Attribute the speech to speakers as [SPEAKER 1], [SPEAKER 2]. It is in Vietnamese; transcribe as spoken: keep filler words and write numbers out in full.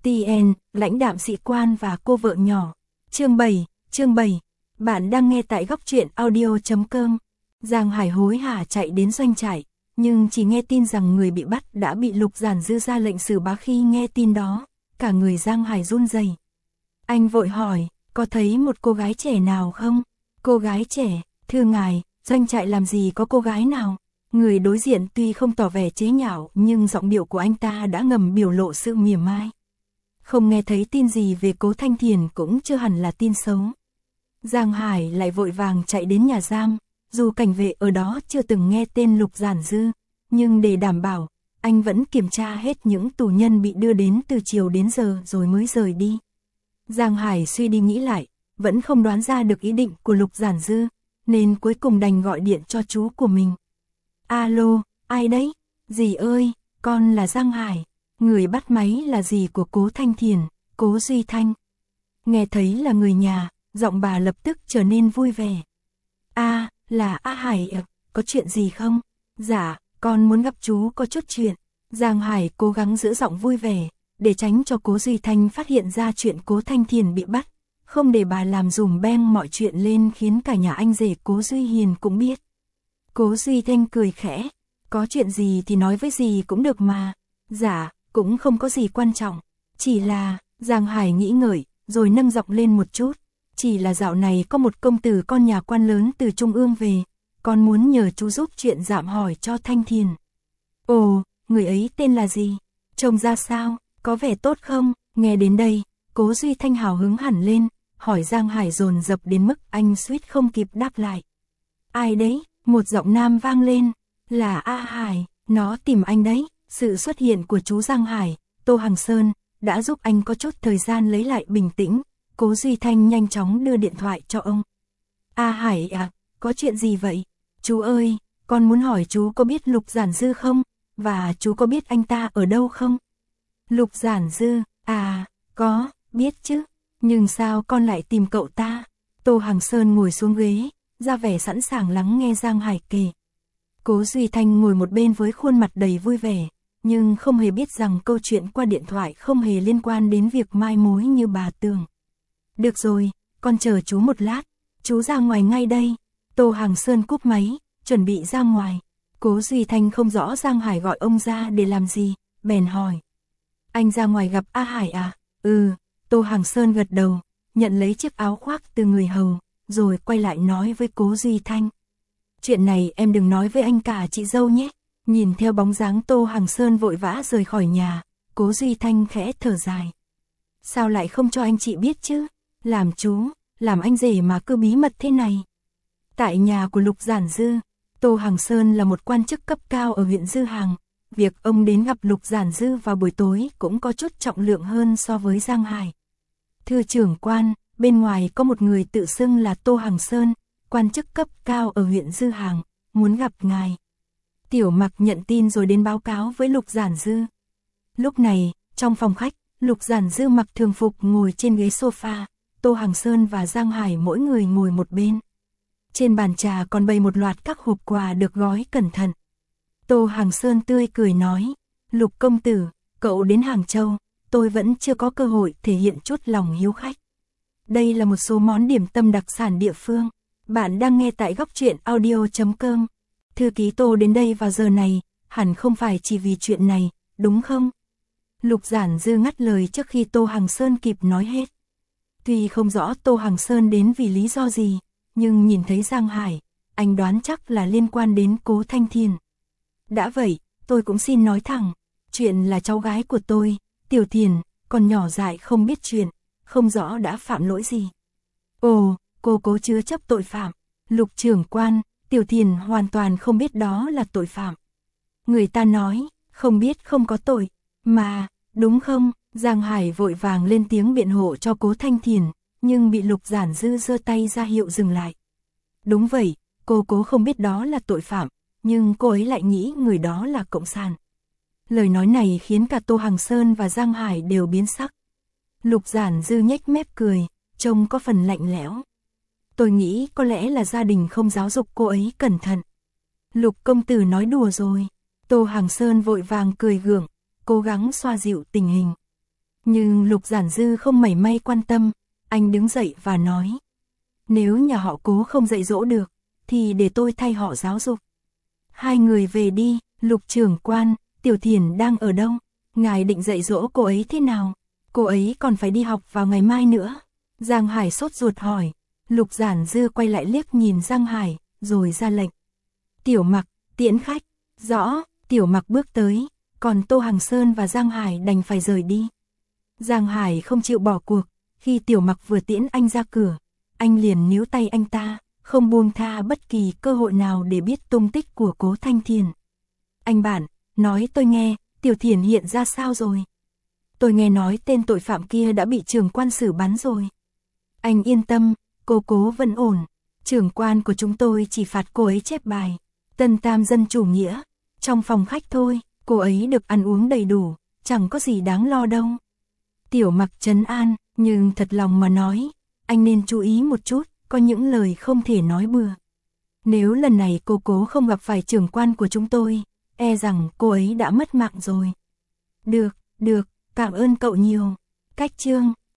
[SPEAKER 1] tê en, lãnh đạm sĩ quan và cô vợ nhỏ. Chương bảy, chương bảy. Bạn đang nghe tại góc truyện audio chấm com. Giang Hải hối hả chạy đến doanh trại, nhưng chỉ nghe tin rằng người bị bắt đã bị Lục Giản Dư ra lệnh xử bá. Khi nghe tin đó, cả người Giang Hải run rẩy. Anh vội hỏi, có thấy một cô gái trẻ nào không? Cô gái trẻ, thưa ngài, doanh trại làm gì có cô gái nào? Người đối diện tuy không tỏ vẻ chế nhạo nhưng giọng điệu của anh ta đã ngầm biểu lộ sự mỉa mai. Không nghe thấy tin gì về Cố Thanh Thiền cũng chưa hẳn là tin xấu. Giang Hải lại vội vàng chạy đến nhà giam, dù cảnh vệ ở đó chưa từng nghe tên Lục Giản Dư, nhưng để đảm bảo, anh vẫn kiểm tra hết những tù nhân bị đưa đến từ chiều đến giờ rồi mới rời đi. Giang Hải suy đi nghĩ lại, vẫn không đoán ra được ý định của Lục Giản Dư, nên cuối cùng đành gọi điện cho chú của mình. Alo, ai đấy? Dì ơi, con là Giang Hải. Người bắt máy là dì của Cố Thanh Thiền, Cố Duy Thanh. Nghe thấy là người nhà, giọng bà lập tức trở nên vui vẻ. A, à, là A Hải ạ, có chuyện gì không? Dạ, con muốn gặp chú có chút chuyện. Giang Hải cố gắng giữ giọng vui vẻ, để tránh cho Cố Duy Thanh phát hiện ra chuyện Cố Thanh Thiền bị bắt, không để bà làm dùm beng mọi chuyện lên khiến cả nhà anh rể Cố Duy Hiền cũng biết. Cố Duy Thanh cười khẽ, có chuyện gì thì nói với dì cũng được mà. Dạ, cũng không có gì quan trọng, chỉ là, Giang Hải nghĩ ngợi, rồi nâng giọng lên một chút, chỉ là dạo này có một công tử con nhà quan lớn từ Trung ương về, con muốn nhờ chú giúp chuyện dạm hỏi cho Thanh Thiền. Ồ, người ấy tên là gì? Trông ra sao, có vẻ tốt không? Nghe đến đây, Cố Duy Thanh hào hứng hẳn lên, hỏi Giang Hải dồn dập đến mức anh suýt không kịp đáp lại. Ai đấy? Một giọng nam vang lên, là A Hải, nó tìm anh đấy. Sự xuất hiện của chú Giang Hải, Tô Hằng Sơn, đã giúp anh có chút thời gian lấy lại bình tĩnh. Cố Duy Thanh nhanh chóng đưa điện thoại cho ông. A Hải à, có chuyện gì vậy? Chú ơi, con muốn hỏi chú có biết Lục Giản Dư không? Và chú có biết anh ta ở đâu không? Lục Giản Dư, à, có, biết chứ. Nhưng sao con lại tìm cậu ta? Tô Hằng Sơn ngồi xuống ghế, ra vẻ sẵn sàng lắng nghe Giang Hải kể. Cố Duy Thanh ngồi một bên với khuôn mặt đầy vui vẻ, nhưng không hề biết rằng câu chuyện qua điện thoại không hề liên quan đến việc mai mối như bà tưởng. Được rồi, con chờ chú một lát, chú ra ngoài ngay đây. Tô Hằng Sơn cúp máy, chuẩn bị ra ngoài. Cố Duy Thanh không rõ Giang Hải gọi ông ra để làm gì, bèn hỏi. Anh ra ngoài gặp A Hải à? Ừ, Tô Hằng Sơn gật đầu, nhận lấy chiếc áo khoác từ người hầu, rồi quay lại nói với Cố Duy Thanh. Chuyện này em đừng nói với anh cả chị dâu nhé. Nhìn theo bóng dáng Tô Hằng Sơn vội vã rời khỏi nhà, Cố Duy Thanh khẽ thở dài. Sao lại không cho anh chị biết chứ? Làm chú, làm anh rể mà cứ bí mật thế này. Tại nhà của Lục Giản Dư, Tô Hằng Sơn là một quan chức cấp cao ở huyện Dư Hàng. Việc ông đến gặp Lục Giản Dư vào buổi tối cũng có chút trọng lượng hơn so với Giang Hải. Thưa trưởng quan, bên ngoài có một người tự xưng là Tô Hằng Sơn, quan chức cấp cao ở huyện Dư Hàng, muốn gặp ngài. Tiểu Mặc nhận tin rồi đến báo cáo với Lục Giản Dư. Lúc này, trong phòng khách, Lục Giản Dư mặc thường phục ngồi trên ghế sofa, Tô Hằng Sơn và Giang Hải mỗi người ngồi một bên. Trên bàn trà còn bày một loạt các hộp quà được gói cẩn thận. Tô Hằng Sơn tươi cười nói, Lục công tử, cậu đến Hàng Châu, tôi vẫn chưa có cơ hội thể hiện chút lòng hiếu khách. Đây là một số món điểm tâm đặc sản địa phương. Bạn đang nghe tại góc truyện audio chấm com. Thư ký Tô đến đây vào giờ này, hẳn không phải chỉ vì chuyện này, đúng không? Lục Giản Dư ngắt lời trước khi Tô Hằng Sơn kịp nói hết. Tuy không rõ Tô Hằng Sơn đến vì lý do gì, nhưng nhìn thấy Giang Hải, anh đoán chắc là liên quan đến Cố Thanh Thiền. Đã vậy, tôi cũng xin nói thẳng, chuyện là cháu gái của tôi, Tiểu Thiền, còn nhỏ dại không biết chuyện, không rõ đã phạm lỗi gì. Ồ, cô Cố chứa chấp tội phạm. Lục trưởng quan, Tiểu Thiền hoàn toàn không biết đó là tội phạm. Người ta nói, không biết không có tội, mà, đúng không? Giang Hải vội vàng lên tiếng biện hộ cho Cố Thanh Thiền, nhưng bị Lục Giản Dư giơ tay ra hiệu dừng lại. Đúng vậy, cô Cố không biết đó là tội phạm, nhưng cô ấy lại nghĩ người đó là cộng sản. Lời nói này khiến cả Tô Hằng Sơn và Giang Hải đều biến sắc. Lục Giản Dư nhếch mép cười, trông có phần lạnh lẽo. Tôi nghĩ có lẽ là gia đình không giáo dục cô ấy cẩn thận. Lục công tử nói đùa rồi. Tô Hằng Sơn vội vàng cười gượng, cố gắng xoa dịu tình hình. Nhưng Lục Giản Dư không mảy may quan tâm, anh đứng dậy và nói. Nếu nhà họ Cố không dạy dỗ được, thì để tôi thay họ giáo dục. Hai người về đi. Lục trưởng quan, Tiểu Thiển đang ở đâu? Ngài định dạy dỗ cô ấy thế nào? Cô ấy còn phải đi học vào ngày mai nữa. Giang Hải sốt ruột hỏi. Lục Giản Dư quay lại liếc nhìn Giang Hải, rồi ra lệnh. Tiểu Mặc, tiễn khách. Rõ. Tiểu Mặc bước tới, còn Tô Hằng Sơn và Giang Hải đành phải rời đi. Giang Hải không chịu bỏ cuộc, khi Tiểu Mặc vừa tiễn anh ra cửa, anh liền níu tay anh ta, không buông tha bất kỳ cơ hội nào để biết tung tích của Cố Thanh Thiền. Anh bạn, nói tôi nghe, Tiểu Thiển hiện ra sao rồi? Tôi nghe nói tên tội phạm kia đã bị trưởng quan xử bắn rồi. Anh yên tâm, cô Cố vẫn ổn. Trưởng quan của chúng tôi chỉ phạt cô ấy chép bài Tân Tam dân chủ nghĩa trong phòng khách thôi, cô ấy được ăn uống đầy đủ, chẳng có gì đáng lo đâu. Tiểu Mặc trấn an, nhưng thật lòng mà nói, anh nên chú ý một chút, có những lời không thể nói bừa. Nếu lần này cô Cố không gặp phải trưởng quan của chúng tôi, e rằng cô ấy đã mất mạng rồi. Được, được, cảm ơn cậu nhiều. Cách chương